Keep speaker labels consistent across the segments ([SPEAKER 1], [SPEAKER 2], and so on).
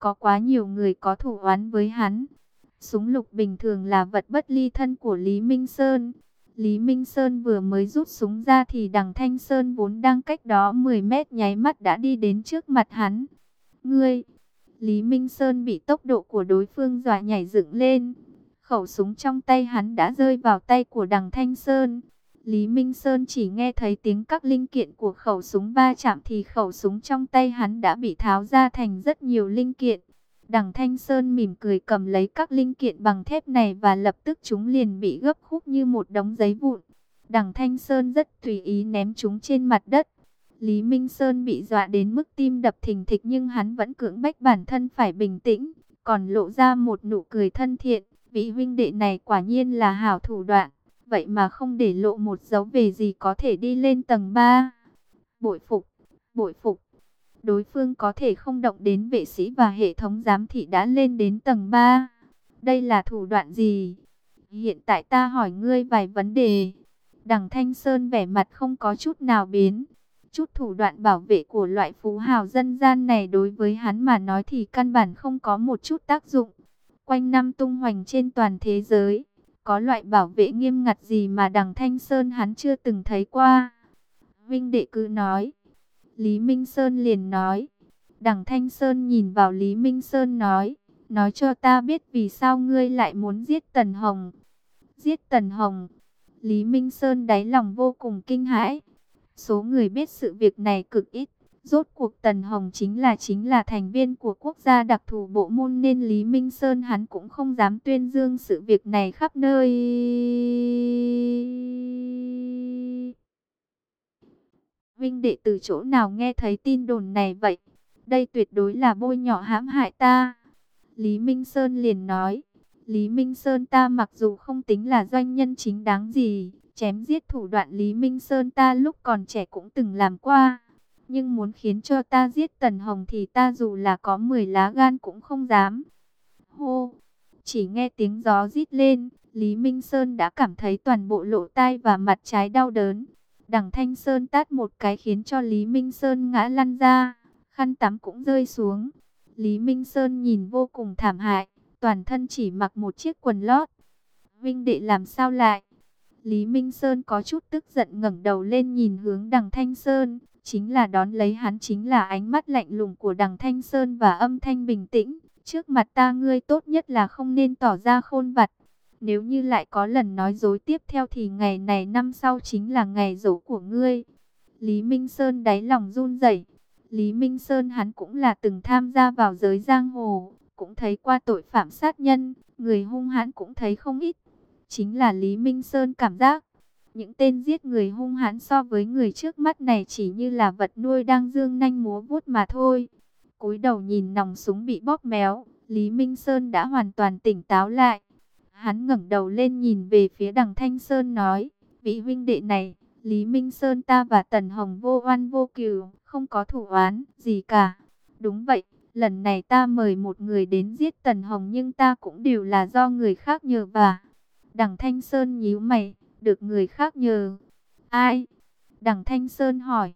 [SPEAKER 1] có quá nhiều người có thủ oán với hắn. Súng lục bình thường là vật bất ly thân của Lý Minh Sơn. Lý Minh Sơn vừa mới rút súng ra thì Đằng Thanh Sơn vốn đang cách đó 10 mét nháy mắt đã đi đến trước mặt hắn. Ngươi! Lý Minh Sơn bị tốc độ của đối phương dọa nhảy dựng lên. Khẩu súng trong tay hắn đã rơi vào tay của Đằng Thanh Sơn. Lý Minh Sơn chỉ nghe thấy tiếng các linh kiện của khẩu súng va chạm thì khẩu súng trong tay hắn đã bị tháo ra thành rất nhiều linh kiện. Đằng Thanh Sơn mỉm cười cầm lấy các linh kiện bằng thép này và lập tức chúng liền bị gấp khúc như một đống giấy vụn. Đằng Thanh Sơn rất tùy ý ném chúng trên mặt đất. Lý Minh Sơn bị dọa đến mức tim đập thình thịch nhưng hắn vẫn cưỡng bách bản thân phải bình tĩnh, còn lộ ra một nụ cười thân thiện. Vị huynh đệ này quả nhiên là hảo thủ đoạn, vậy mà không để lộ một dấu về gì có thể đi lên tầng 3. Bội phục, bội phục. Đối phương có thể không động đến vệ sĩ và hệ thống giám thị đã lên đến tầng 3. Đây là thủ đoạn gì? Hiện tại ta hỏi ngươi vài vấn đề. Đằng Thanh Sơn vẻ mặt không có chút nào biến. Chút thủ đoạn bảo vệ của loại phú hào dân gian này đối với hắn mà nói thì căn bản không có một chút tác dụng. Quanh năm tung hoành trên toàn thế giới, có loại bảo vệ nghiêm ngặt gì mà Đằng Thanh Sơn hắn chưa từng thấy qua. Vinh đệ cứ nói. Lý Minh Sơn liền nói. Đằng Thanh Sơn nhìn vào Lý Minh Sơn nói cho ta biết vì sao ngươi lại muốn giết Tần Hồng. Giết Tần Hồng. Lý Minh Sơn đáy lòng vô cùng kinh hãi. Số người biết sự việc này cực ít. Rốt cuộc Tần Hồng chính là thành viên của quốc gia đặc thù bộ môn nên Lý Minh Sơn hắn cũng không dám tuyên dương sự việc này khắp nơi. Vinh đệ từ chỗ nào nghe thấy tin đồn này vậy? Đây tuyệt đối là bôi nhọ hãm hại ta. Lý Minh Sơn liền nói. Lý Minh Sơn ta mặc dù không tính là doanh nhân chính đáng gì, chém giết thủ đoạn Lý Minh Sơn ta lúc còn trẻ cũng từng làm qua. Nhưng muốn khiến cho ta giết Tần Hồng thì ta dù là có 10 lá gan cũng không dám. Hô! Chỉ nghe tiếng gió rít lên, Lý Minh Sơn đã cảm thấy toàn bộ lỗ tai và mặt trái đau đớn. Đằng Thanh Sơn tát một cái khiến cho Lý Minh Sơn ngã lăn ra, khăn tắm cũng rơi xuống. Lý Minh Sơn nhìn vô cùng thảm hại, toàn thân chỉ mặc một chiếc quần lót. Vinh đệ làm sao lại? Lý Minh Sơn có chút tức giận ngẩng đầu lên nhìn hướng Đằng Thanh Sơn. Chính là đón lấy hắn chính là ánh mắt lạnh lùng của Đằng Thanh Sơn và âm thanh bình tĩnh. Trước mặt ta ngươi tốt nhất là không nên tỏ ra khôn vặt. Nếu như lại có lần nói dối tiếp theo thì ngày này năm sau chính là ngày giỗ của ngươi. Lý Minh Sơn đáy lòng run rẩy. Lý Minh Sơn hắn cũng là từng tham gia vào giới giang hồ, cũng thấy qua tội phạm sát nhân, người hung hãn cũng thấy không ít. Chính là Lý Minh Sơn cảm giác những tên giết người hung hãn so với người trước mắt này chỉ như là vật nuôi đang dương nanh múa vuốt mà thôi. Cúi đầu nhìn nòng súng bị bóp méo, Lý Minh Sơn đã hoàn toàn tỉnh táo lại. Hắn ngẩng đầu lên nhìn về phía Đằng Thanh Sơn nói, vị huynh đệ này, Lý Minh Sơn ta và Tần Hồng vô oan vô cừu, không có thủ oán gì cả. Đúng vậy, lần này ta mời một người đến giết Tần Hồng nhưng ta cũng đều là do người khác nhờ vả. Đằng Thanh Sơn nhíu mày, được người khác nhờ. Ai? Đằng Thanh Sơn hỏi.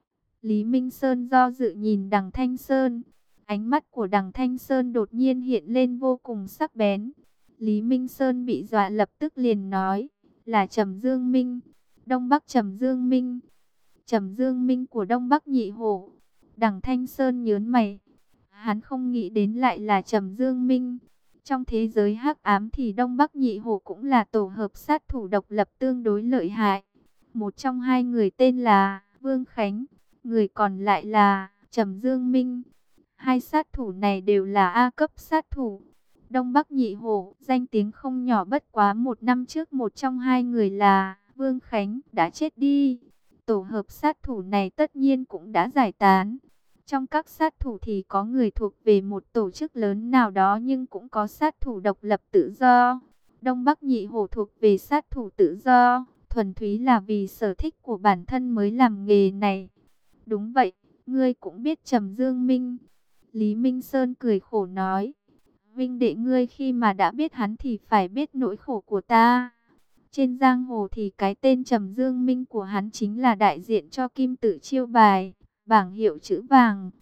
[SPEAKER 1] Lý Minh Sơn do dự nhìn Đằng Thanh Sơn. Ánh mắt của Đằng Thanh Sơn đột nhiên hiện lên vô cùng sắc bén. Lý Minh Sơn bị dọa lập tức liền nói. Là Trầm Dương Minh. Đông Bắc Trầm Dương Minh. Trầm Dương Minh của Đông Bắc Nhị Hổ. Đằng Thanh Sơn nhớn mày. Hắn không nghĩ đến lại là Trầm Dương Minh. Trong thế giới hắc ám thì Đông Bắc Nhị Hổ cũng là tổ hợp sát thủ độc lập tương đối lợi hại. Một trong hai người tên là Vương Khánh, người còn lại là Trầm Dương Minh. Hai sát thủ này đều là A cấp sát thủ. Đông Bắc Nhị Hổ danh tiếng không nhỏ, bất quá một năm trước một trong hai người là Vương Khánh đã chết đi. Tổ hợp sát thủ này tất nhiên cũng đã giải tán. Trong các sát thủ thì có người thuộc về một tổ chức lớn nào đó nhưng cũng có sát thủ độc lập tự do. Đông Bắc Nhị Hổ thuộc về sát thủ tự do, thuần túy là vì sở thích của bản thân mới làm nghề này. Đúng vậy, ngươi cũng biết Trầm Dương Minh. Lý Minh Sơn cười khổ nói. Vinh đệ ngươi khi mà đã biết hắn thì phải biết nỗi khổ của ta. Trên giang hồ thì cái tên Trầm Dương Minh của hắn chính là đại diện cho kim tự chiêu bài, bảng hiệu chữ vàng.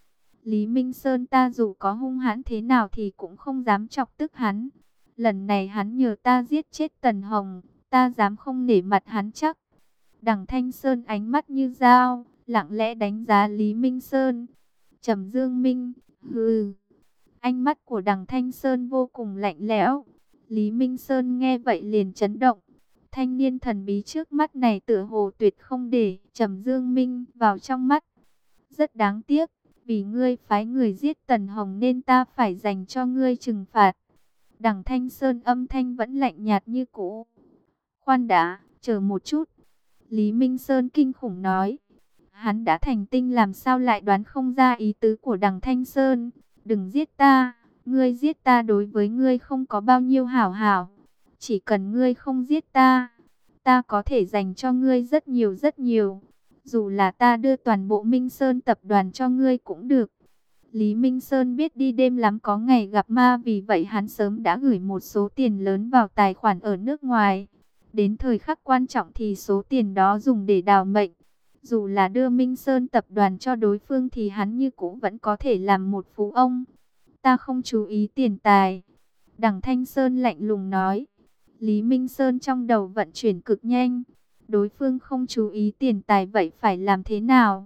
[SPEAKER 1] Lý Minh Sơn ta dù có hung hãn thế nào thì cũng không dám chọc tức hắn. Lần này hắn nhờ ta giết chết Tần Hồng, ta dám không nể mặt hắn chắc. Đằng Thanh Sơn ánh mắt như dao, lặng lẽ đánh giá Lý Minh Sơn. Trầm Dương Minh, hừ. Ánh mắt của đằng Thanh Sơn vô cùng lạnh lẽo. Lý Minh Sơn nghe vậy liền chấn động. Thanh niên thần bí trước mắt này tựa hồ tuyệt không để Trầm Dương Minh vào trong mắt. Rất đáng tiếc, vì ngươi phái người giết Tần Hồng nên ta phải dành cho ngươi trừng phạt. Đằng Thanh Sơn âm thanh vẫn lạnh nhạt như cũ. Khoan đã, chờ một chút. Lý Minh Sơn kinh khủng nói. Hắn đã thành tinh làm sao lại đoán không ra ý tứ của đằng Thanh Sơn. Đừng giết ta, ngươi giết ta đối với ngươi không có bao nhiêu hảo hảo. Chỉ cần ngươi không giết ta, ta có thể dành cho ngươi rất nhiều rất nhiều. Dù là ta đưa toàn bộ Minh Sơn tập đoàn cho ngươi cũng được. Lý Minh Sơn biết đi đêm lắm có ngày gặp ma, vì vậy hắn sớm đã gửi một số tiền lớn vào tài khoản ở nước ngoài. Đến thời khắc quan trọng thì số tiền đó dùng để đào mệnh. Dù là đưa Minh Sơn tập đoàn cho đối phương thì hắn như cũ vẫn có thể làm một phú ông. Ta không chú ý tiền tài. Đằng Thanh Sơn lạnh lùng nói. Lý Minh Sơn trong đầu vận chuyển cực nhanh. Đối phương không chú ý tiền tài vậy phải làm thế nào?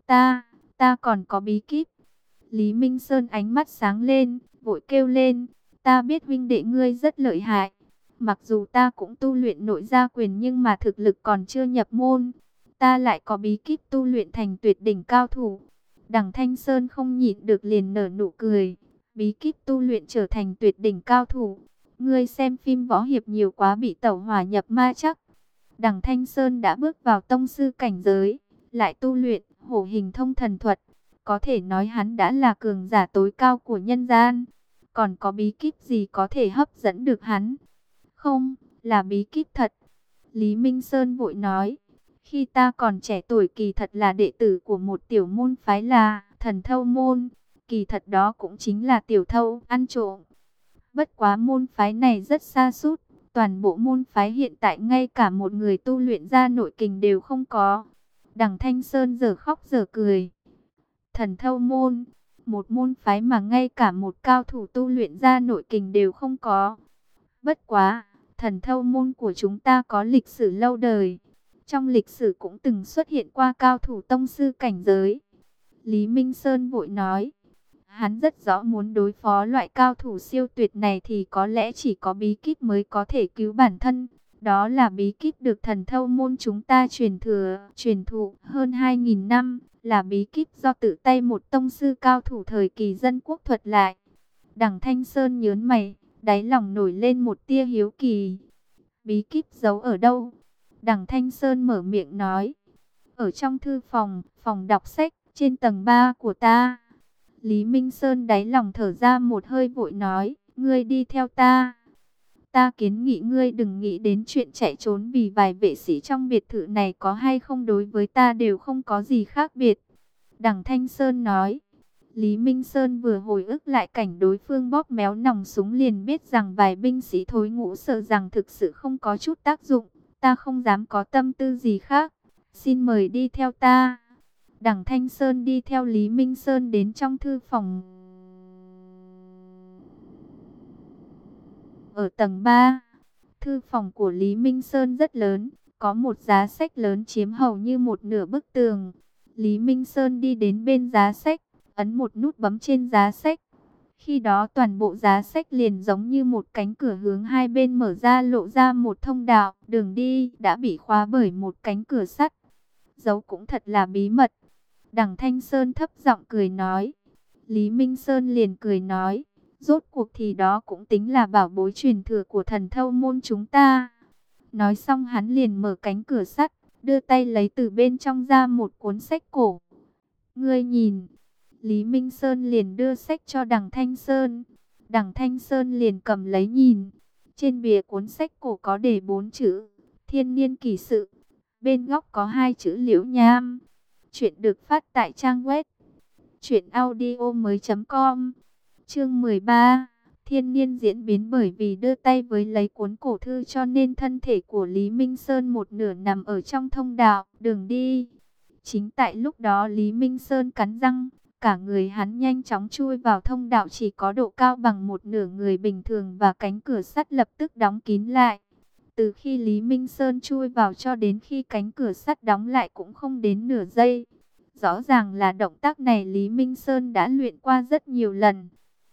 [SPEAKER 1] Ta còn có bí kíp. Lý Minh Sơn ánh mắt sáng lên, vội kêu lên. Ta biết huynh đệ ngươi rất lợi hại. Mặc dù ta cũng tu luyện nội gia quyền nhưng mà thực lực còn chưa nhập môn. Ta lại có bí kíp tu luyện thành tuyệt đỉnh cao thủ. Đằng Thanh Sơn không nhịn được liền nở nụ cười. Bí kíp tu luyện trở thành tuyệt đỉnh cao thủ. Ngươi xem phim võ hiệp nhiều quá bị tẩu hỏa nhập ma chắc. Đằng Thanh Sơn đã bước vào tông sư cảnh giới, lại tu luyện hổ hình thông thần thuật. Có thể nói hắn đã là cường giả tối cao của nhân gian. Còn có bí kíp gì có thể hấp dẫn được hắn? Không, là bí kíp thật. Lý Minh Sơn vội nói. Khi ta còn trẻ tuổi kỳ thật là đệ tử của một tiểu môn phái là Thần Thâu Môn. Kỳ thật đó cũng chính là tiểu thâu ăn trộm. Bất quá môn phái này rất sa sút. Toàn bộ môn phái hiện tại ngay cả một người tu luyện ra nội kình đều không có. Đằng Thanh Sơn giờ khóc giờ cười. Thần Thâu Môn, một môn phái mà ngay cả một cao thủ tu luyện ra nội kình đều không có. Bất quá, Thần Thâu Môn của chúng ta có lịch sử lâu đời. Trong lịch sử cũng từng xuất hiện qua cao thủ tông sư cảnh giới. Lý Minh Sơn vội nói. Hắn rất rõ muốn đối phó loại cao thủ siêu tuyệt này thì có lẽ chỉ có bí kíp mới có thể cứu bản thân. Đó là bí kíp được Thần Thâu Môn chúng ta truyền thụ hơn 2.000 năm. Là bí kíp do tự tay một tông sư cao thủ thời kỳ dân quốc thuật lại. Đằng Thanh Sơn nhớn mày, đáy lòng nổi lên một tia hiếu kỳ. Bí kíp giấu ở đâu? Đằng Thanh Sơn mở miệng nói. Ở trong thư phòng, phòng đọc sách, trên tầng 3 của ta. Lý Minh Sơn đáy lòng thở ra một hơi vội nói. Ngươi đi theo ta. Ta kiến nghị ngươi đừng nghĩ đến chuyện chạy trốn, vì vài vệ sĩ trong biệt thự này có hay không đối với ta đều không có gì khác biệt. Đằng Thanh Sơn nói. Lý Minh Sơn vừa hồi ức lại cảnh đối phương bóp méo nòng súng liền biết rằng vài binh sĩ thối ngũ sợ rằng thực sự không có chút tác dụng. Ta không dám có tâm tư gì khác. Xin mời đi theo ta. Đằng Thanh Sơn đi theo Lý Minh Sơn đến trong thư phòng. Ở tầng 3, thư phòng của Lý Minh Sơn rất lớn, có một giá sách lớn chiếm hầu như một nửa bức tường. Lý Minh Sơn đi đến bên giá sách, ấn một nút bấm trên giá sách. Khi đó toàn bộ giá sách liền giống như một cánh cửa hướng hai bên mở ra, lộ ra một thông đạo. Đường đi đã bị khóa bởi một cánh cửa sắt. Giấu cũng thật là bí mật. Đằng Thanh Sơn thấp giọng cười nói. Lý Minh Sơn liền cười nói. Rốt cuộc thì đó cũng tính là bảo bối truyền thừa của Thần Thâu Môn chúng ta. Nói xong hắn liền mở cánh cửa sắt, đưa tay lấy từ bên trong ra một cuốn sách cổ. Ngươi nhìn. Lý Minh Sơn liền đưa sách cho đằng Thanh Sơn. Đằng Thanh Sơn liền cầm lấy nhìn. Trên bìa cuốn sách cổ có đề 4 chữ Thiên Niên Kỷ Sự. Bên góc có 2 chữ Liễu Nham. Chuyện được phát tại trang web truyệnaudiomoi.com. Chương 13. Thiên niên diễn biến. Bởi vì đưa tay với lấy cuốn cổ thư cho nên thân thể của Lý Minh Sơn một nửa nằm ở trong thông đạo đường đi. Chính tại lúc đó Lý Minh Sơn cắn răng, Cả người hắn nhanh chóng chui vào thông đạo chỉ có độ cao bằng một nửa người bình thường và cánh cửa sắt lập tức đóng kín lại. Từ khi Lý Minh Sơn chui vào cho đến khi cánh cửa sắt đóng lại cũng không đến nửa giây. Rõ ràng là động tác này Lý Minh Sơn đã luyện qua rất nhiều lần.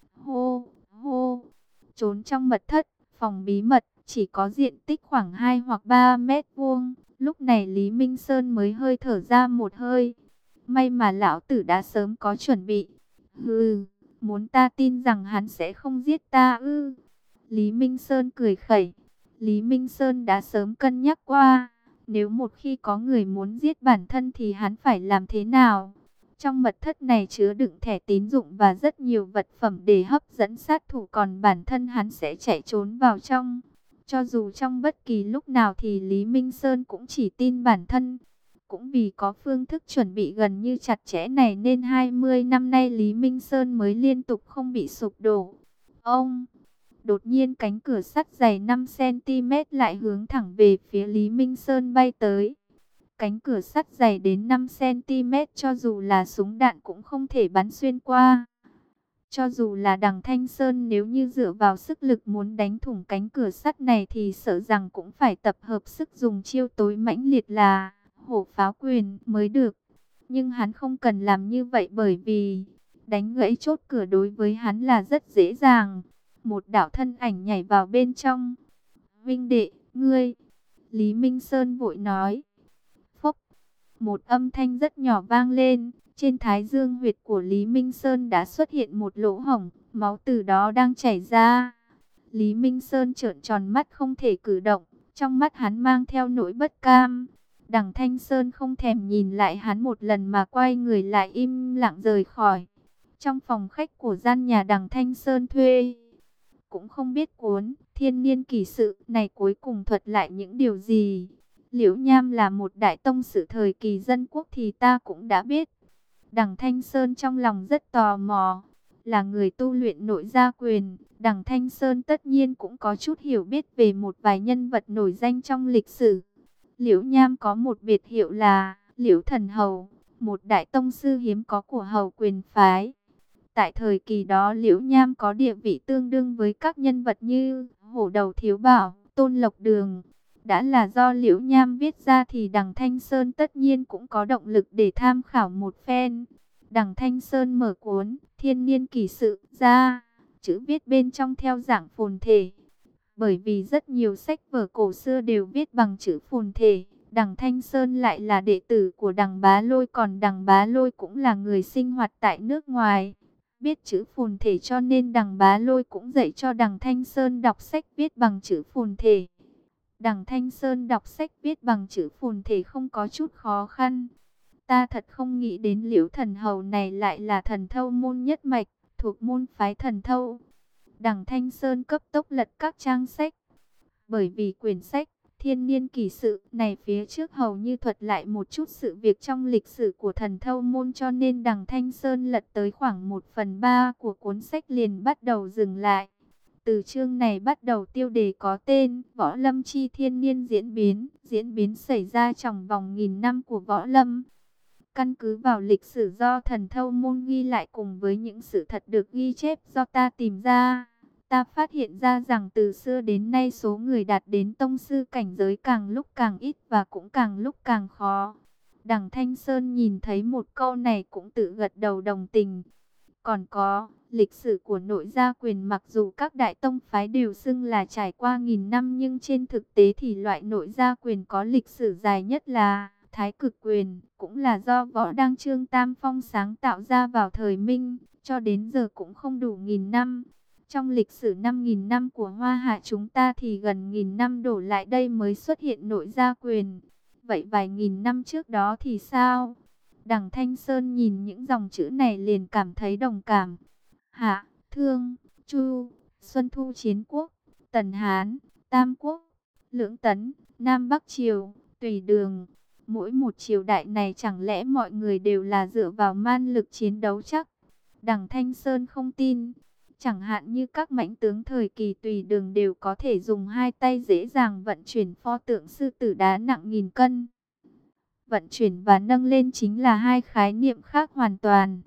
[SPEAKER 1] Hô, hô, trốn trong mật thất, phòng bí mật, chỉ có diện tích khoảng 2 hoặc 3 mét vuông. Lúc này Lý Minh Sơn mới hơi thở ra một hơi. May mà lão tử đã sớm có chuẩn bị. Hừ, muốn ta tin rằng hắn sẽ không giết ta ư? Lý Minh Sơn cười khẩy. Lý Minh Sơn đã sớm cân nhắc qua, nếu một khi có người muốn giết bản thân thì hắn phải làm thế nào? Trong mật thất này chứa đựng thẻ tín dụng và rất nhiều vật phẩm để hấp dẫn sát thủ, còn bản thân hắn sẽ chạy trốn vào trong. Cho dù trong bất kỳ lúc nào thì Lý Minh Sơn cũng chỉ tin bản thân. Cũng vì có phương thức chuẩn bị gần như chặt chẽ này nên 20 năm nay Lý Minh Sơn mới liên tục không bị sụp đổ. Ông, đột nhiên cánh cửa sắt dày 5 cm lại hướng thẳng về phía Lý Minh Sơn bay tới. Cánh cửa sắt dày đến 5 cm cho dù là súng đạn cũng không thể bắn xuyên qua. Cho dù là Đằng Thanh Sơn nếu như dựa vào sức lực muốn đánh thủng cánh cửa sắt này thì sợ rằng cũng phải tập hợp sức dùng chiêu tối mãnh liệt là hổ pháo quyền mới được. Nhưng hắn không cần làm như vậy bởi vì đánh gãy chốt cửa đối với hắn là rất dễ dàng. Một đạo thân ảnh nhảy vào bên trong. Vinh đệ, ngươi. Lý Minh Sơn vội nói. Phốc. Một âm thanh rất nhỏ vang lên. Trên thái dương huyệt của Lý Minh Sơn đã xuất hiện một lỗ hổng. Máu từ đó đang chảy ra. Lý Minh Sơn trợn tròn mắt không thể cử động. Trong mắt hắn mang theo nỗi bất cam. Đằng Thanh Sơn không thèm nhìn lại hắn một lần mà quay người lại im lặng rời khỏi. Trong phòng khách của gian nhà Đằng Thanh Sơn thuê, cũng không biết cuốn Thiên Niên Kỷ Sự này cuối cùng thuật lại những điều gì. Liễu Nham là một đại tông sử thời kỳ dân quốc thì ta cũng đã biết. Đằng Thanh Sơn trong lòng rất tò mò. Là người tu luyện nội gia quyền, Đằng Thanh Sơn tất nhiên cũng có chút hiểu biết về một vài nhân vật nổi danh trong lịch sử. Liễu Nham có một biệt hiệu là Liễu Thần Hầu, một đại tông sư hiếm có của Hầu quyền phái. Tại thời kỳ đó Liễu Nham có địa vị tương đương với các nhân vật như Hổ Đầu Thiếu Bảo, Tôn Lộc Đường. Đã là do Liễu Nham viết ra thì Đằng Thanh Sơn tất nhiên cũng có động lực để tham khảo một phen. Đằng Thanh Sơn mở cuốn Thiên Niên Kỷ Sự ra, chữ viết bên trong theo dạng phồn thể. Bởi vì rất nhiều sách vở cổ xưa đều viết bằng chữ phồn thể, Đằng Thanh Sơn lại là đệ tử của Đằng Bá Lôi, còn Đằng Bá Lôi cũng là người sinh hoạt tại nước ngoài. Biết chữ phồn thể cho nên Đằng Bá Lôi cũng dạy cho Đằng Thanh Sơn đọc sách viết bằng chữ phồn thể. Đằng Thanh Sơn đọc sách viết bằng chữ phồn thể không có chút khó khăn. Ta thật không nghĩ đến Liễu Thần Hầu này lại là thần thâu môn nhất mạch, thuộc môn phái thần thâu. Đằng Thanh Sơn cấp tốc lật các trang sách. Bởi vì quyển sách Thiên Niên Kỷ Sự này phía trước hầu như thuật lại một chút sự việc trong lịch sử của thần thâu môn, cho nên Đằng Thanh Sơn lật tới khoảng 1/3 của cuốn sách liền bắt đầu dừng lại. Từ chương này bắt đầu tiêu đề có tên Võ Lâm Chi Thiên Niên diễn biến xảy ra trong vòng 1000 năm của Võ Lâm. Căn cứ vào lịch sử do thần thâu môn ghi lại cùng với những sự thật được ghi chép do ta tìm ra, ta phát hiện ra rằng từ xưa đến nay số người đạt đến tông sư cảnh giới càng lúc càng ít và cũng càng lúc càng khó. Đằng Thanh Sơn nhìn thấy một câu này cũng tự gật đầu đồng tình. Còn có, lịch sử của nội gia quyền mặc dù các đại tông phái đều xưng là trải qua 1000 năm nhưng trên thực tế thì loại nội gia quyền có lịch sử dài nhất là Thái Cực quyền, cũng là do Võ Đăng Trương Tam Phong sáng tạo ra vào thời Minh, cho đến giờ cũng không đủ 1000 năm. Trong lịch sử 5000 năm của Hoa Hạ chúng ta thì gần 1000 năm đổ lại đây mới xuất hiện nội gia quyền. Vậy vài nghìn năm trước đó thì sao? Đằng Thanh Sơn nhìn những dòng chữ này liền cảm thấy đồng cảm. Hạ, Thương, Chu, Xuân Thu Chiến Quốc, Tần Hán, Tam Quốc, Lưỡng Tấn, Nam Bắc Triều, Tùy Đường. Mỗi một triều đại này chẳng lẽ mọi người đều là dựa vào man lực chiến đấu chắc? Đằng Thanh Sơn không tin. Chẳng hạn như các mãnh tướng thời kỳ Tùy Đường đều có thể dùng hai tay dễ dàng vận chuyển pho tượng sư tử đá nặng 1000 cân. Vận chuyển và nâng lên chính là hai khái niệm khác hoàn toàn.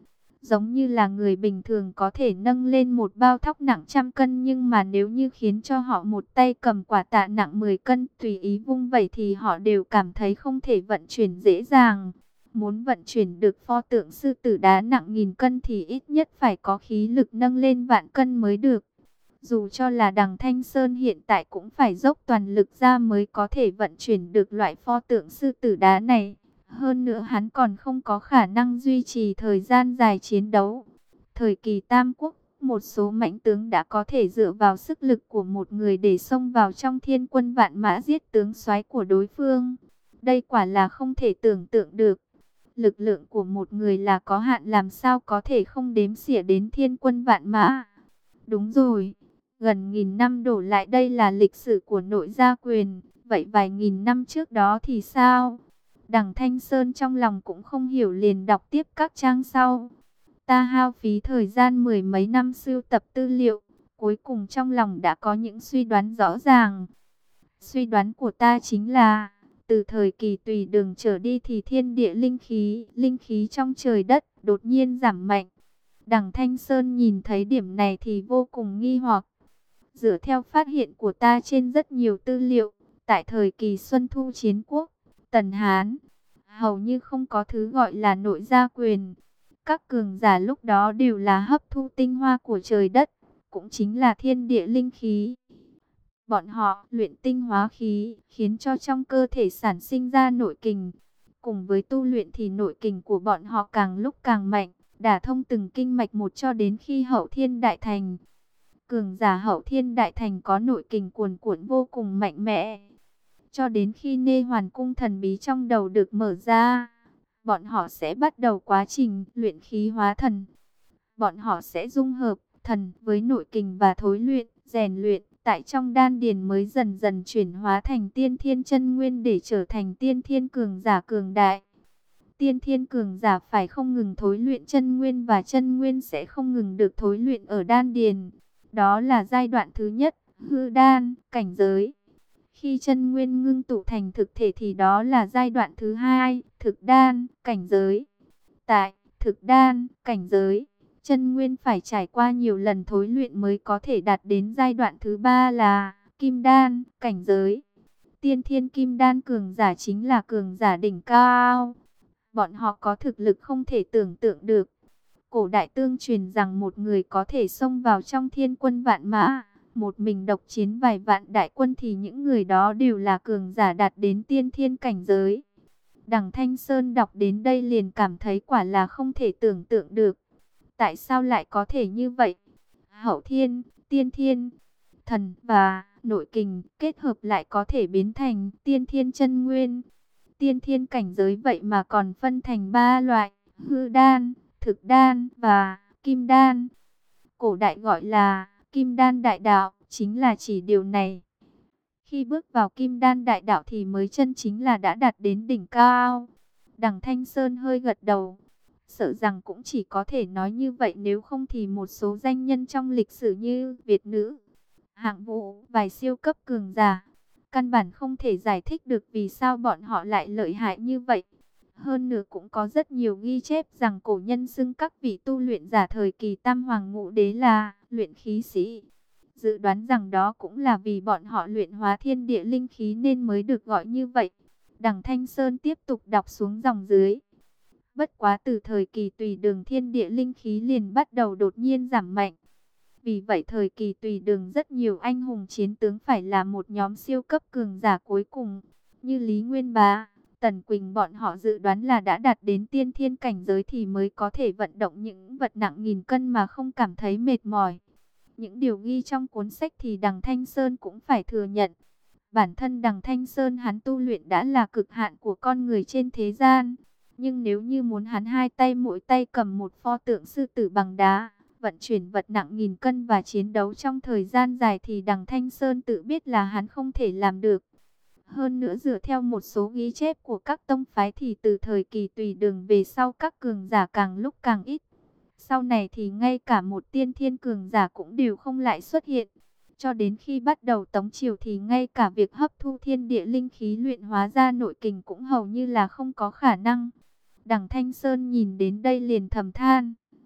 [SPEAKER 1] giống như là người bình thường có thể nâng lên một bao thóc nặng 100 cân, nhưng mà nếu như khiến cho họ một tay cầm quả tạ nặng 10 cân tùy ý vung vẩy thì họ đều cảm thấy không thể vận chuyển dễ dàng. Muốn vận chuyển được pho tượng sư tử đá nặng 1000 cân thì ít nhất phải có khí lực nâng lên vạn cân mới được. Dù cho là Đằng Thanh Sơn hiện tại cũng phải dốc toàn lực ra mới có thể vận chuyển được loại pho tượng sư tử đá này. Hơn nữa hắn còn không có khả năng duy trì thời gian dài chiến đấu. Thời kỳ Tam Quốc, một số mãnh tướng đã có thể dựa vào sức lực của một người để xông vào trong thiên quân vạn mã giết tướng soái của đối phương. Đây quả là không thể tưởng tượng được. Lực lượng của một người là có hạn, làm sao có thể không đếm xỉa đến thiên quân vạn mã. Đúng rồi, gần 1000 năm đổ lại đây là lịch sử của Nội gia quyền, vậy vài nghìn năm trước đó thì sao? Đằng Thanh Sơn trong lòng cũng không hiểu, liền đọc tiếp các trang sau. Ta hao phí thời gian 10 mấy năm sưu tập tư liệu, cuối cùng trong lòng đã có những suy đoán rõ ràng. Suy đoán của ta chính là, từ thời kỳ Tùy Đường trở đi thì thiên địa linh khí trong trời đất đột nhiên giảm mạnh. Đằng Thanh Sơn nhìn thấy điểm này thì vô cùng nghi hoặc. Dựa theo phát hiện của ta trên rất nhiều tư liệu, tại thời kỳ Xuân Thu Chiến Quốc, Tần Hán, hầu như không có thứ gọi là nội gia quyền. Các cường giả lúc đó đều là hấp thu tinh hoa của trời đất, cũng chính là thiên địa linh khí. Bọn họ luyện tinh hóa khí, khiến cho trong cơ thể sản sinh ra nội kình. Cùng với tu luyện thì nội kình của bọn họ càng lúc càng mạnh, đả thông từng kinh mạch một cho đến khi Hậu Thiên Đại Thành. Cường giả Hậu Thiên Đại Thành có nội kình cuồn cuộn vô cùng mạnh mẽ. Cho đến khi Nê Hoàn Cung thần bí trong đầu được mở ra, bọn họ sẽ bắt đầu quá trình luyện khí hóa thần. Bọn họ sẽ dung hợp thần với nội kình và thối luyện, rèn luyện, tại trong đan điền mới dần dần chuyển hóa thành tiên thiên chân nguyên để trở thành tiên thiên cường giả cường đại. Tiên thiên cường giả phải không ngừng thối luyện chân nguyên và chân nguyên sẽ không ngừng được thối luyện ở đan điền. Đó là giai đoạn thứ nhất, hư đan, cảnh giới. Khi chân nguyên ngưng tụ thành thực thể thì đó là giai đoạn thứ hai, thực đan, cảnh giới. Tại thực đan, cảnh giới, chân nguyên phải trải qua nhiều lần thối luyện mới có thể đạt đến giai đoạn thứ ba là kim đan, cảnh giới. Tiên thiên kim đan cường giả chính là cường giả đỉnh cao. Bọn họ có thực lực không thể tưởng tượng được. Cổ đại tương truyền rằng một người có thể xông vào trong thiên quân vạn mã, một mình độc chiến vài vạn đại quân thì những người đó đều là cường giả đạt đến tiên thiên cảnh giới. Đằng Thanh Sơn đọc đến đây liền cảm thấy quả là không thể tưởng tượng được. Tại sao lại có thể như vậy? Hậu thiên, tiên thiên, thần và nội kình kết hợp lại có thể biến thành tiên thiên chân nguyên. Tiên thiên cảnh giới vậy mà còn phân thành 3 loại, hư đan, thực đan và kim đan. Cổ đại gọi là kim đan đại đạo, chính là chỉ điều này. Khi bước vào kim đan đại đạo thì mới chân chính là đã đạt đến đỉnh cao. Đằng Thanh Sơn hơi gật đầu. Sợ rằng cũng chỉ có thể nói như vậy, nếu không thì một số danh nhân trong lịch sử như Việt Nữ, Hạng Vũ, vài siêu cấp cường giả, căn bản không thể giải thích được vì sao bọn họ lại lợi hại như vậy. Hơn nữa cũng có rất nhiều ghi chép rằng cổ nhân xưng các vị tu luyện giả thời kỳ Tam Hoàng Ngũ Đế là luyện khí sĩ. Dự đoán rằng đó cũng là vì bọn họ luyện hóa thiên địa linh khí nên mới được gọi như vậy. Đằng Thanh Sơn tiếp tục đọc xuống dòng dưới. Bất quá từ thời kỳ Tùy Đường thiên địa linh khí liền bắt đầu đột nhiên giảm mạnh. Vì vậy thời kỳ Tùy Đường rất nhiều anh hùng chiến tướng phải là một nhóm siêu cấp cường giả cuối cùng, như Lý Nguyên Bá, Tần Quỳnh, bọn họ dự đoán là đã đạt đến tiên thiên cảnh giới thì mới có thể vận động những vật nặng 1000 cân mà không cảm thấy mệt mỏi. Những điều ghi trong cuốn sách thì Đằng Thanh Sơn cũng phải thừa nhận. Bản thân Đằng Thanh Sơn hắn tu luyện đã là cực hạn của con người trên thế gian. Nhưng nếu như muốn hắn hai tay mỗi tay cầm một pho tượng sư tử bằng đá, vận chuyển vật nặng 1000 cân và chiến đấu trong thời gian dài thì Đằng Thanh Sơn tự biết là hắn không thể làm được. Hơn nữa dựa theo một số ghi chép của các tông phái thì từ thời kỳ Tùy Đường về sau các cường giả càng lúc càng ít. Sau này thì ngay cả một tiên thiên cường giả cũng đều không lại xuất hiện. Cho đến khi bắt đầu Tống Triều thì ngay cả việc hấp thu thiên địa linh khí luyện hóa ra nội kình cũng hầu như là không có khả năng. Đằng Thanh Sơn nhìn đến đây liền thầm than.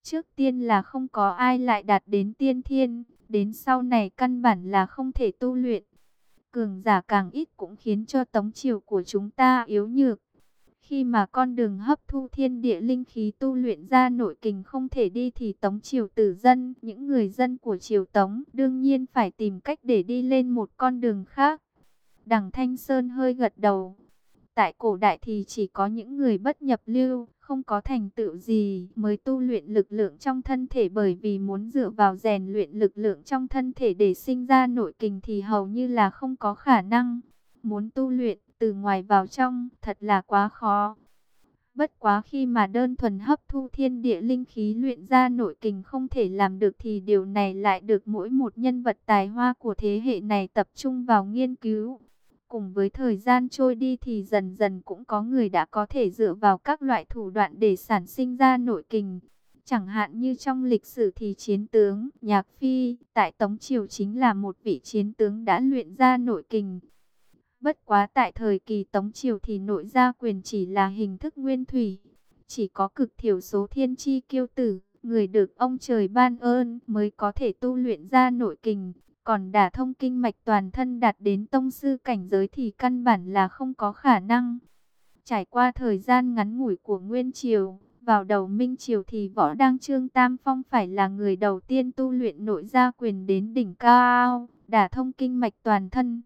[SPEAKER 1] Trước tiên là không có ai lại đạt đến tiên thiên, đến sau này căn bản là không thể tu luyện. Cường giả càng ít cũng khiến cho tống triều của chúng ta yếu nhược. Khi mà con đường hấp thu thiên địa linh khí tu luyện ra nội kình không thể đi thì tống triều tử dân, những người dân của triều Tống đương nhiên phải tìm cách để đi lên một con đường khác. Đằng Thanh Sơn hơi gật đầu. Tại cổ đại thì chỉ có những người bất nhập lưu, không có thành tựu gì mới tu luyện lực lượng trong thân thể, bởi vì muốn dựa vào rèn luyện lực lượng trong thân thể để sinh ra nội kình thì hầu như là không có khả năng. Muốn tu luyện từ ngoài vào trong thật là quá khó. Bất quá khi mà đơn thuần hấp thu thiên địa linh khí luyện ra nội kình không thể làm được thì điều này lại được mỗi một nhân vật tài hoa của thế hệ này tập trung vào nghiên cứu. Cùng với thời gian trôi đi thì dần dần cũng có người đã có thể dựa vào các loại thủ đoạn để sản sinh ra nội kình. Chẳng hạn như trong lịch sử thì chiến tướng Nhạc Phi tại Tống Triều chính là một vị chiến tướng đã luyện ra nội kình. Bất quá tại thời kỳ Tống Triều thì nội gia quyền chỉ là hình thức nguyên thủy. Chỉ có cực thiểu số thiên chi kiêu tử, người được ông trời ban ơn mới có thể tu luyện ra nội kình. Còn đả thông kinh mạch toàn thân đạt đến tông sư cảnh giới thì căn bản là không có khả năng. Trải qua thời gian ngắn ngủi của Nguyên Triều, vào đầu Minh Triều thì Võ Đăng Trương Tam Phong phải là người đầu tiên tu luyện nội gia quyền đến đỉnh cao, đả thông kinh mạch toàn thân.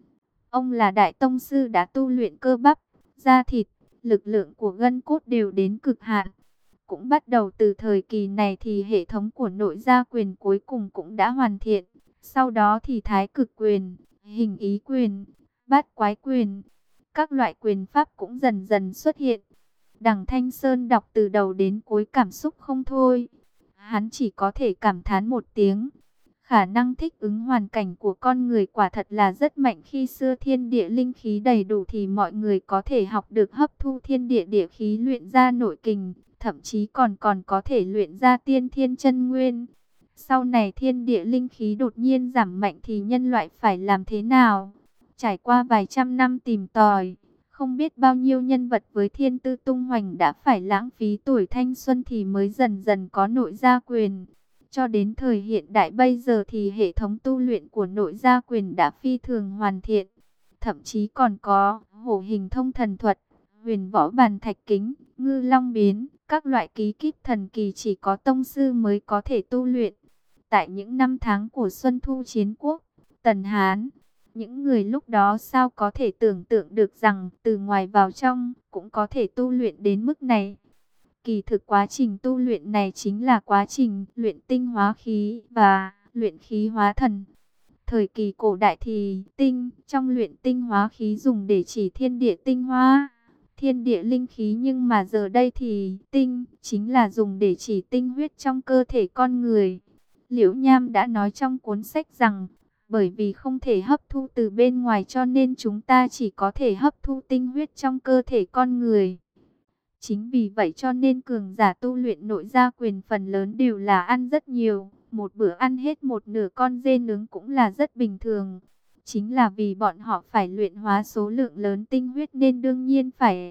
[SPEAKER 1] Ông là đại tông sư đã tu luyện cơ bắp, da thịt, lực lượng của gân cốt đều đến cực hạn. Cũng bắt đầu từ thời kỳ này thì hệ thống của nội gia quyền cuối cùng cũng đã hoàn thiện. Sau đó thì thái cực quyền, hình ý quyền, bát quái quyền, các loại quyền pháp cũng dần dần xuất hiện. Đằng Thanh Sơn đọc từ đầu đến cuối cảm xúc không thôi. Hắn chỉ có thể cảm thán một tiếng. Khả năng thích ứng hoàn cảnh của con người quả thật là rất mạnh. Khi xưa thiên địa linh khí đầy đủ thì mọi người có thể học được hấp thu thiên địa địa khí luyện ra nội kình, thậm chí còn có thể luyện ra tiên thiên chân nguyên. Sau này thiên địa linh khí đột nhiên giảm mạnh thì nhân loại phải làm thế nào? Trải qua vài trăm năm tìm tòi, không biết bao nhiêu nhân vật với thiên tư tung hoành đã phải lãng phí tuổi thanh xuân thì mới dần dần có nội gia quyền. Cho đến thời hiện đại bây giờ thì hệ thống tu luyện của nội gia quyền đã phi thường hoàn thiện. Thậm chí còn có hổ hình thông thần thuật, huyền võ bàn thạch kính, ngư long biến, các loại ký kíp thần kỳ chỉ có tông sư mới có thể tu luyện. Tại những năm tháng của Xuân Thu Chiến Quốc, Tần Hán, những người lúc đó sao có thể tưởng tượng được rằng từ ngoài vào trong cũng có thể tu luyện đến mức này. Kỳ thực quá trình tu luyện này chính là quá trình luyện tinh hóa khí và luyện khí hóa thần. Thời kỳ cổ đại thì tinh trong luyện tinh hóa khí dùng để chỉ thiên địa tinh hoa, thiên địa linh khí, nhưng mà giờ đây thì tinh chính là dùng để chỉ tinh huyết trong cơ thể con người. Liễu Nham đã nói trong cuốn sách rằng, bởi vì không thể hấp thu từ bên ngoài cho nên chúng ta chỉ có thể hấp thu tinh huyết trong cơ thể con người. Chính vì vậy cho nên cường giả tu luyện nội gia quyền phần lớn đều là ăn rất nhiều. Một bữa ăn hết một nửa con dê nướng cũng là rất bình thường. Chính là vì bọn họ phải luyện hóa số lượng lớn tinh huyết nên đương nhiên phải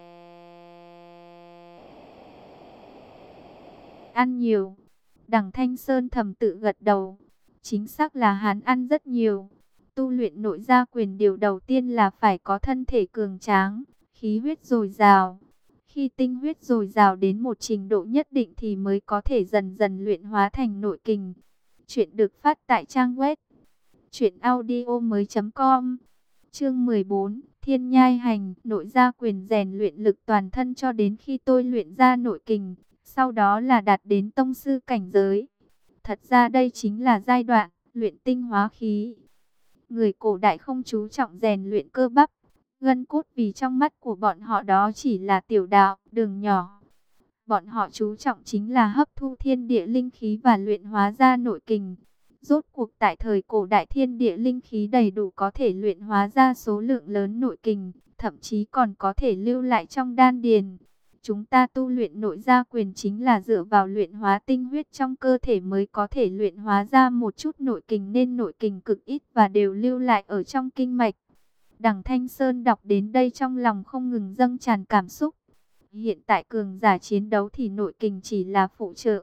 [SPEAKER 1] ăn nhiều. Đằng Thanh Sơn thầm tự gật đầu. Chính xác là hắn ăn rất nhiều. Tu luyện nội gia quyền điều đầu tiên là phải có thân thể cường tráng, khí huyết dồi dào. Khi tinh huyết dồi dào đến một trình độ nhất định thì mới có thể dần dần luyện hóa thành nội kình. Chuyện được phát tại trang web truyệnaudiomoi.com. Chương 14, Thiên Nhai Hành, nội gia quyền rèn luyện lực toàn thân cho đến khi tôi luyện ra nội kình, sau đó là đạt đến tông sư cảnh giới. Thật ra đây chính là giai đoạn luyện tinh hóa khí. Người cổ đại không chú trọng rèn luyện cơ bắp, gân cốt vì trong mắt của bọn họ đó chỉ là tiểu đạo, đường nhỏ. Bọn họ chú trọng chính là hấp thu thiên địa linh khí và luyện hóa ra nội kình. Rốt cuộc tại thời cổ đại thiên địa linh khí đầy đủ có thể luyện hóa ra số lượng lớn nội kình, thậm chí còn có thể lưu lại trong đan điền. Chúng ta tu luyện nội gia quyền chính là dựa vào luyện hóa tinh huyết trong cơ thể mới có thể luyện hóa ra một chút nội kình, nên nội kình cực ít và đều lưu lại ở trong kinh mạch. Đằng Thanh Sơn đọc đến đây trong lòng không ngừng dâng tràn cảm xúc. Hiện tại cường giả chiến đấu thì nội kình chỉ là phụ trợ,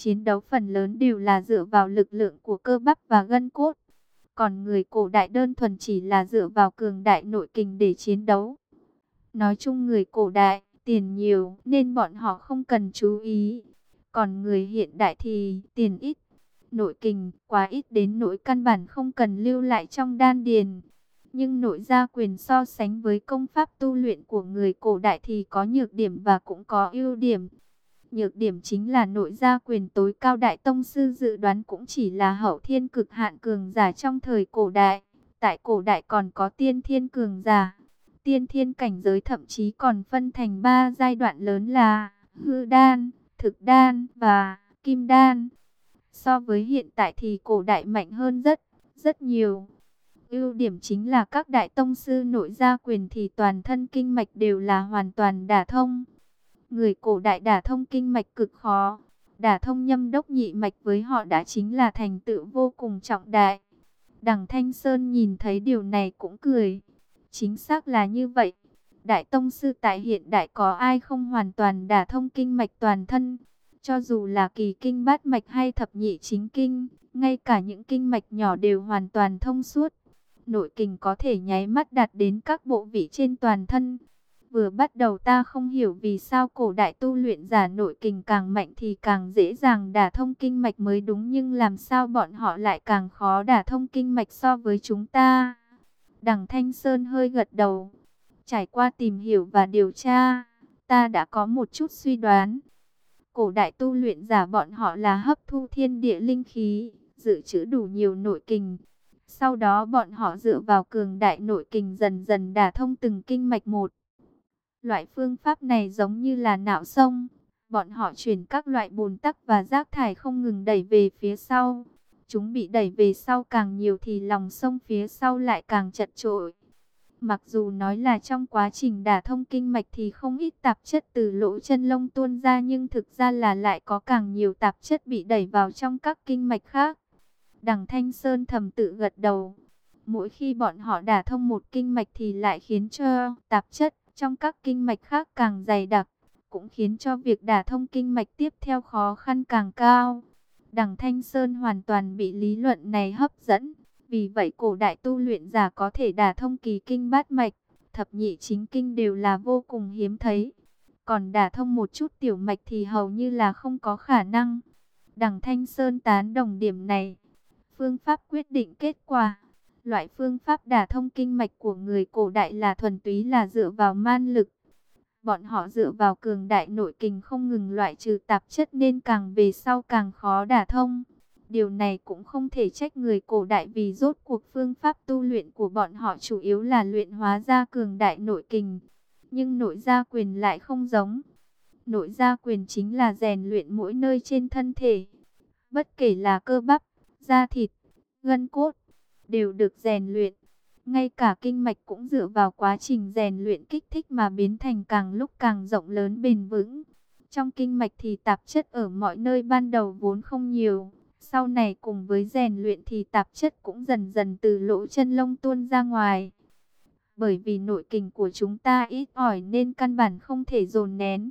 [SPEAKER 1] chiến đấu phần lớn đều là dựa vào lực lượng của cơ bắp và gân cốt. Còn người cổ đại đơn thuần chỉ là dựa vào cường đại nội kình để chiến đấu. Nói chung người cổ đại, tiền nhiều nên bọn họ không cần chú ý. Còn người hiện đại thì tiền ít, nội kình quá ít đến nỗi căn bản không cần lưu lại trong đan điền. Nhưng nội gia quyền so sánh với công pháp tu luyện của người cổ đại thì có nhược điểm và cũng có ưu điểm. Nhược điểm chính là nội gia quyền tối cao đại tông sư dự đoán cũng chỉ là hậu thiên cực hạn cường giả trong thời cổ đại. Tại cổ đại còn có tiên thiên cường giả. Tiên thiên cảnh giới thậm chí còn phân thành 3 giai đoạn lớn là hư đan, thực đan và kim đan. So với hiện tại thì cổ đại mạnh hơn rất nhiều. Ưu điểm chính là các đại tông sư nội gia quyền thì toàn thân kinh mạch đều là hoàn toàn đả thông. Người cổ đại đả thông kinh mạch cực khó. Đả thông nhâm đốc nhị mạch với họ đã chính là thành tựu vô cùng trọng đại. Đằng Thanh Sơn nhìn thấy điều này cũng cười. Chính xác là như vậy. Đại tông sư tại hiện đại có ai không hoàn toàn đả thông kinh mạch toàn thân. Cho dù là kỳ kinh bát mạch hay thập nhị chính kinh, ngay cả những kinh mạch nhỏ đều hoàn toàn thông suốt. Nội kình có thể nháy mắt đạt đến các bộ vị trên toàn thân. Vừa bắt đầu ta không hiểu vì sao cổ đại tu luyện giả nội kình càng mạnh thì càng dễ dàng đả thông kinh mạch mới đúng, nhưng làm sao bọn họ lại càng khó đả thông kinh mạch so với chúng ta? Đằng Thanh Sơn hơi gật đầu. Trải qua tìm hiểu và điều tra, ta đã có một chút suy đoán. Cổ đại tu luyện giả bọn họ là hấp thu thiên địa linh khí, dự trữ đủ nhiều nội kình. Sau đó bọn họ dựa vào cường đại nội kình dần dần đả thông từng kinh mạch một. Loại phương pháp này giống như là nạo sông. Bọn họ chuyển các loại bùn tắc và rác thải không ngừng đẩy về phía sau. Chúng bị đẩy về sau càng nhiều thì lòng sông phía sau lại càng chật chội. Mặc dù nói là trong quá trình đả thông kinh mạch thì không ít tạp chất từ lỗ chân lông tuôn ra, nhưng thực ra là lại có càng nhiều tạp chất bị đẩy vào trong các kinh mạch khác. Đằng Thanh Sơn thầm tự gật đầu. Mỗi khi bọn họ đả thông một kinh mạch thì lại khiến cho tạp chất trong các kinh mạch khác càng dày đặc, cũng khiến cho việc đả thông kinh mạch tiếp theo khó khăn càng cao. Đằng Thanh Sơn hoàn toàn bị lý luận này hấp dẫn. Vì vậy cổ đại tu luyện giả có thể đả thông kỳ kinh bát mạch, thập nhị chính kinh đều là vô cùng hiếm thấy. Còn đả thông một chút tiểu mạch thì hầu như là không có khả năng. Đằng Thanh Sơn tán đồng điểm này. Phương pháp quyết định kết quả. Loại phương pháp đả thông kinh mạch của người cổ đại là thuần túy là dựa vào man lực. Bọn họ dựa vào cường đại nội kình không ngừng loại trừ tạp chất nên càng về sau càng khó đả thông. Điều này cũng không thể trách người cổ đại vì rốt cuộc phương pháp tu luyện của bọn họ chủ yếu là luyện hóa ra cường đại nội kình. Nhưng nội gia quyền lại không giống. Nội gia quyền chính là rèn luyện mỗi nơi trên thân thể. Bất kể là cơ bắp, da thịt, gân cốt, đều được rèn luyện. Ngay cả kinh mạch cũng dựa vào quá trình rèn luyện kích thích mà biến thành càng lúc càng rộng lớn bền vững. Trong kinh mạch thì tạp chất ở mọi nơi ban đầu vốn không nhiều. Sau này cùng với rèn luyện thì tạp chất cũng dần dần từ lỗ chân lông tuôn ra ngoài. Bởi vì nội kình của chúng ta ít ỏi nên căn bản không thể dồn nén.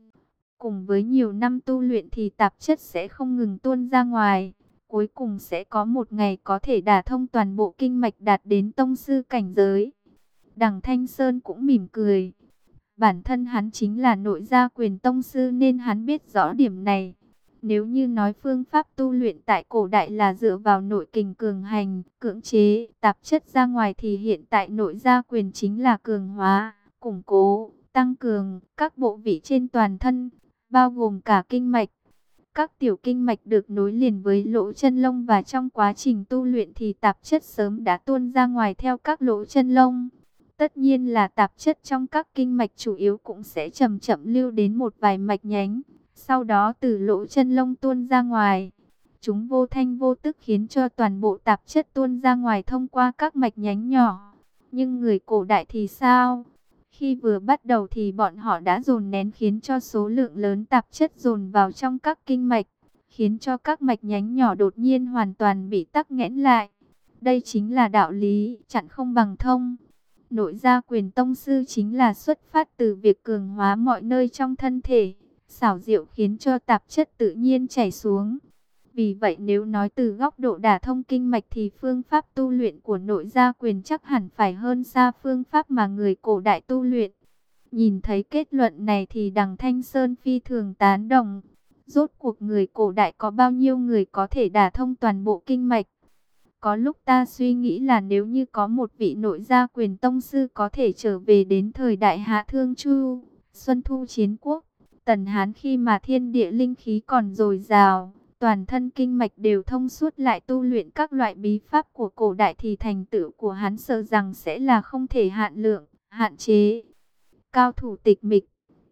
[SPEAKER 1] Cùng với nhiều năm tu luyện thì tạp chất sẽ không ngừng tuôn ra ngoài. Cuối cùng sẽ có một ngày có thể đả thông toàn bộ kinh mạch đạt đến tông sư cảnh giới. Đằng Thanh Sơn cũng mỉm cười. Bản thân hắn chính là nội gia quyền tông sư nên hắn biết rõ điểm này. Nếu như nói phương pháp tu luyện tại cổ đại là dựa vào nội kình cường hành, cưỡng chế, tạp chất ra ngoài thì hiện tại nội gia quyền chính là cường hóa, củng cố, tăng cường các bộ vị trên toàn thân, bao gồm cả kinh mạch. Các tiểu kinh mạch được nối liền với lỗ chân lông và trong quá trình tu luyện thì tạp chất sớm đã tuôn ra ngoài theo các lỗ chân lông. Tất nhiên là tạp chất trong các kinh mạch chủ yếu cũng sẽ chậm chậm lưu đến một vài mạch nhánh. Sau đó từ lỗ chân lông tuôn ra ngoài. Chúng vô thanh vô tức khiến cho toàn bộ tạp chất tuôn ra ngoài thông qua các mạch nhánh nhỏ. Nhưng người cổ đại thì sao? Khi vừa bắt đầu thì bọn họ đã dồn nén khiến cho số lượng lớn tạp chất dồn vào trong các kinh mạch. Khiến cho các mạch nhánh nhỏ đột nhiên hoàn toàn bị tắc nghẽn lại. Đây chính là đạo lý chặn không bằng thông. Nội gia quyền tông sư chính là xuất phát từ việc cường hóa mọi nơi trong thân thể. xảo diệu khiến cho tạp chất tự nhiên chảy xuống. Vì vậy nếu nói từ góc độ đả thông kinh mạch thì phương pháp tu luyện của Nội gia quyền chắc hẳn phải hơn xa phương pháp mà người cổ đại tu luyện. Nhìn thấy kết luận này thì Đằng Thanh Sơn phi thường tán đồng. Rốt cuộc người cổ đại có bao nhiêu người có thể đả thông toàn bộ kinh mạch? Có lúc ta suy nghĩ là nếu như có một vị Nội gia quyền tông sư có thể trở về đến thời đại Hạ Thương Chu, Xuân Thu Chiến Quốc, Tần Hán khi mà thiên địa linh khí còn dồi dào, toàn thân kinh mạch đều thông suốt lại tu luyện các loại bí pháp của cổ đại thì thành tựu của hắn sợ rằng sẽ là không thể hạn lượng, hạn chế. Cao thủ tịch mịch.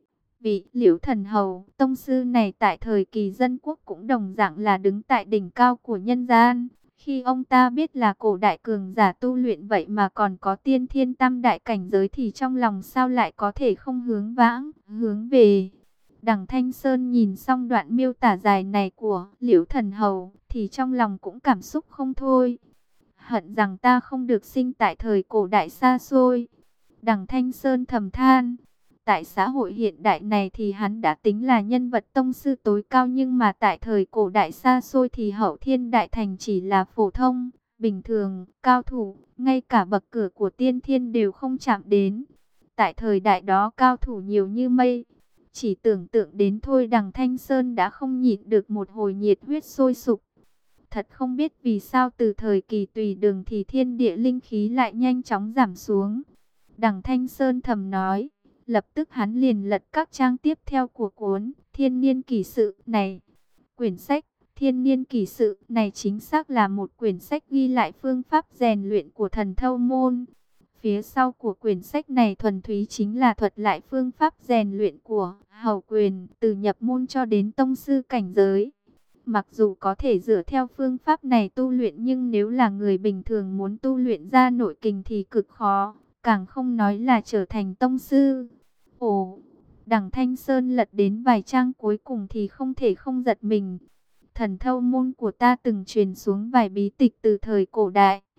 [SPEAKER 1] Vị Liễu Thần Hầu, tông sư này tại thời kỳ dân quốc cũng đồng dạng là đứng tại đỉnh cao của nhân gian. Khi ông ta biết là cổ đại cường giả tu luyện vậy mà còn có tiên thiên tam đại cảnh giới thì trong lòng sao lại có thể không hướng vãng, hướng về. Đằng Thanh Sơn nhìn xong đoạn miêu tả dài này của Liễu Thần Hầu thì trong lòng cũng cảm xúc không thôi. Hận rằng ta không được sinh tại thời cổ đại xa xôi. Đằng Thanh Sơn thầm than. Tại xã hội hiện đại này thì hắn đã tính là nhân vật tông sư tối cao, nhưng mà tại thời cổ đại xa xôi thì Hậu Thiên Đại Thành chỉ là phổ thông, bình thường, cao thủ, ngay cả bậc cửa của tiên thiên đều không chạm đến. Tại thời đại đó cao thủ nhiều như mây. Chỉ tưởng tượng đến thôi Đằng Thanh Sơn đã không nhịn được một hồi nhiệt huyết sôi sục. Thật không biết vì sao từ thời kỳ Tùy Đường thì thiên địa linh khí lại nhanh chóng giảm xuống. Đằng Thanh Sơn thầm nói. Lập tức hắn liền lật các trang tiếp theo của cuốn Thiên Niên Kỷ Sự này. Quyển sách Thiên Niên Kỷ Sự này chính xác là một quyển sách ghi lại phương pháp rèn luyện của Thần Thâu Môn. Phía sau của quyển sách này thuần túy chính là thuật lại phương pháp rèn luyện của Hầu Quyền từ nhập môn cho đến tông sư cảnh giới. Mặc dù có thể dựa theo phương pháp này tu luyện nhưng nếu là người bình thường muốn tu luyện ra nội kình thì cực khó, càng không nói là trở thành tông sư. Ồ, Đằng Thanh Sơn lật đến vài trang cuối cùng thì không thể không giật mình. Thần Thâu Môn của ta từng truyền xuống vài bí tịch từ thời cổ đại.